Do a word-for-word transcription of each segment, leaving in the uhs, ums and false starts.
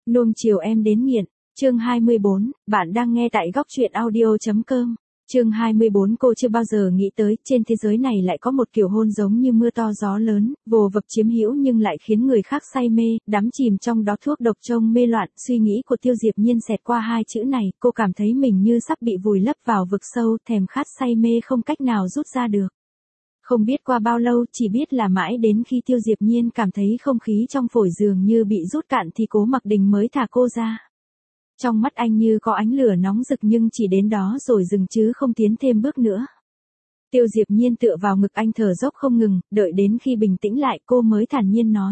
Nuông chiều em đến nghiện, chương hai mươi bốn, bạn đang nghe tại góc truyện audio.com. Chương hai mươi bốn cô chưa bao giờ nghĩ tới trên thế giới này lại có một kiểu hôn giống như mưa to gió lớn, vồ vập chiếm hữu nhưng lại khiến người khác say mê, đắm chìm trong đó thuốc độc trông mê loạn. Suy nghĩ của Tiêu Diệp Nhiên xẹt qua hai chữ này, cô cảm thấy mình như sắp bị vùi lấp vào vực sâu, thèm khát say mê không cách nào rút ra được. Không biết qua bao lâu, chỉ biết là mãi đến khi Tiêu Diệp Nhiên cảm thấy không khí trong phổi dường như bị rút cạn thì Cố Mặc Đình mới thả cô ra. Trong mắt anh như có ánh lửa nóng rực nhưng chỉ đến đó rồi dừng chứ không tiến thêm bước nữa. Tiêu Diệp Nhiên tựa vào ngực anh thở dốc không ngừng, đợi đến khi bình tĩnh lại cô mới thản nhiên nói.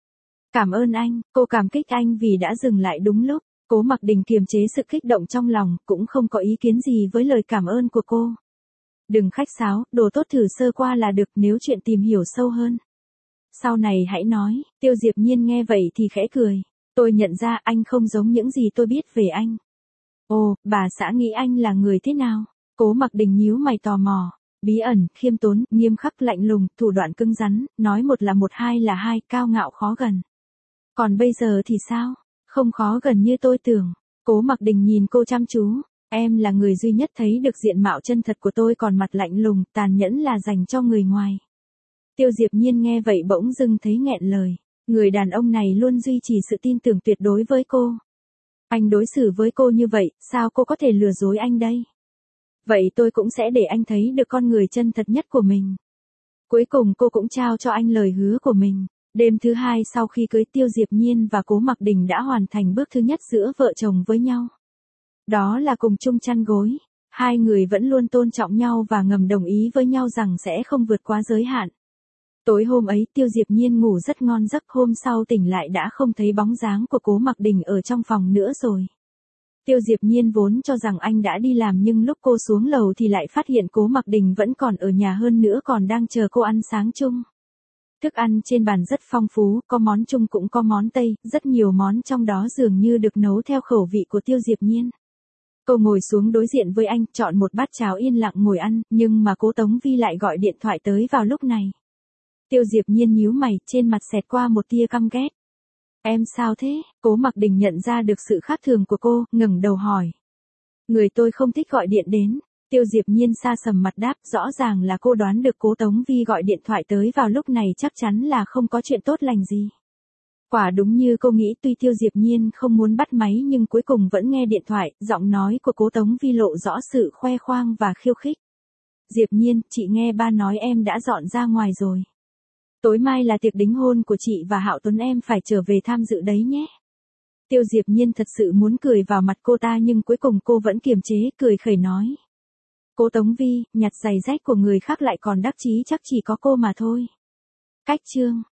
Cảm ơn anh, cô cảm kích anh vì đã dừng lại đúng lúc. Cố Mặc Đình kiềm chế sự kích động trong lòng, cũng không có ý kiến gì với lời cảm ơn của cô. Đừng khách sáo, đồ tốt thử sơ qua là được, nếu chuyện tìm hiểu sâu hơn. Sau này hãy nói. Tiêu Diệp Nhiên nghe vậy thì khẽ cười. Tôi nhận ra anh không giống những gì tôi biết về anh. Ồ, bà xã nghĩ anh là người thế nào? Cố Mặc Đình nhíu mày tò mò. Bí ẩn, khiêm tốn, nghiêm khắc lạnh lùng, thủ đoạn cứng rắn, nói một là một hai là hai, cao ngạo khó gần. Còn bây giờ thì sao? Không khó gần như tôi tưởng. Cố Mặc Đình nhìn cô chăm chú. Em là người duy nhất thấy được diện mạo chân thật của tôi, còn mặt lạnh lùng, tàn nhẫn là dành cho người ngoài. Tiêu Diệp Nhiên nghe vậy bỗng dưng thấy nghẹn lời. Người đàn ông này luôn duy trì sự tin tưởng tuyệt đối với cô. Anh đối xử với cô như vậy, sao cô có thể lừa dối anh đây? Vậy tôi cũng sẽ để anh thấy được con người chân thật nhất của mình. Cuối cùng cô cũng trao cho anh lời hứa của mình. Đêm thứ hai sau khi cưới, Tiêu Diệp Nhiên và Cố Mặc Đình đã hoàn thành bước thứ nhất giữa vợ chồng với nhau. Đó là cùng chung chăn gối. Hai người vẫn luôn tôn trọng nhau và ngầm đồng ý với nhau rằng sẽ không vượt quá giới hạn. Tối hôm ấy Tiêu Diệp Nhiên ngủ rất ngon giấc, hôm sau tỉnh lại đã không thấy bóng dáng của Cố Mặc Đình ở trong phòng nữa rồi. Tiêu Diệp Nhiên vốn cho rằng anh đã đi làm nhưng lúc cô xuống lầu thì lại phát hiện Cố Mặc Đình vẫn còn ở nhà, hơn nữa còn đang chờ cô ăn sáng chung. Thức ăn trên bàn rất phong phú, có món Trung cũng có món Tây, rất nhiều món trong đó dường như được nấu theo khẩu vị của Tiêu Diệp Nhiên. Cô ngồi xuống đối diện với anh, chọn một bát cháo yên lặng ngồi ăn, nhưng mà Cố Tống Vi lại gọi điện thoại tới vào lúc này. Tiêu Diệp Nhiên nhíu mày, trên mặt xẹt qua một tia căm ghét. Em sao thế? Cố Mặc Đình nhận ra được sự khác thường của cô, ngẩng đầu hỏi. Người tôi không thích gọi điện đến. Tiêu Diệp Nhiên sa sầm mặt đáp, rõ ràng là cô đoán được Cố Tống Vi gọi điện thoại tới vào lúc này chắc chắn là không có chuyện tốt lành gì. Quả đúng như cô nghĩ, tuy Tiêu Diệp Nhiên không muốn bắt máy nhưng cuối cùng vẫn nghe điện thoại, giọng nói của Cố Tống Vi lộ rõ sự khoe khoang và khiêu khích. Diệp Nhiên, chị nghe ba nói em đã dọn ra ngoài rồi. Tối mai là tiệc đính hôn của chị và Hạo Tuấn, em phải trở về tham dự đấy nhé. Tiêu Diệp Nhiên thật sự muốn cười vào mặt cô ta nhưng cuối cùng cô vẫn kiềm chế, cười khẩy nói. Cố Tống Vi, nhặt giày rách của người khác lại còn đắc chí chắc chỉ có cô mà thôi. Cách chương.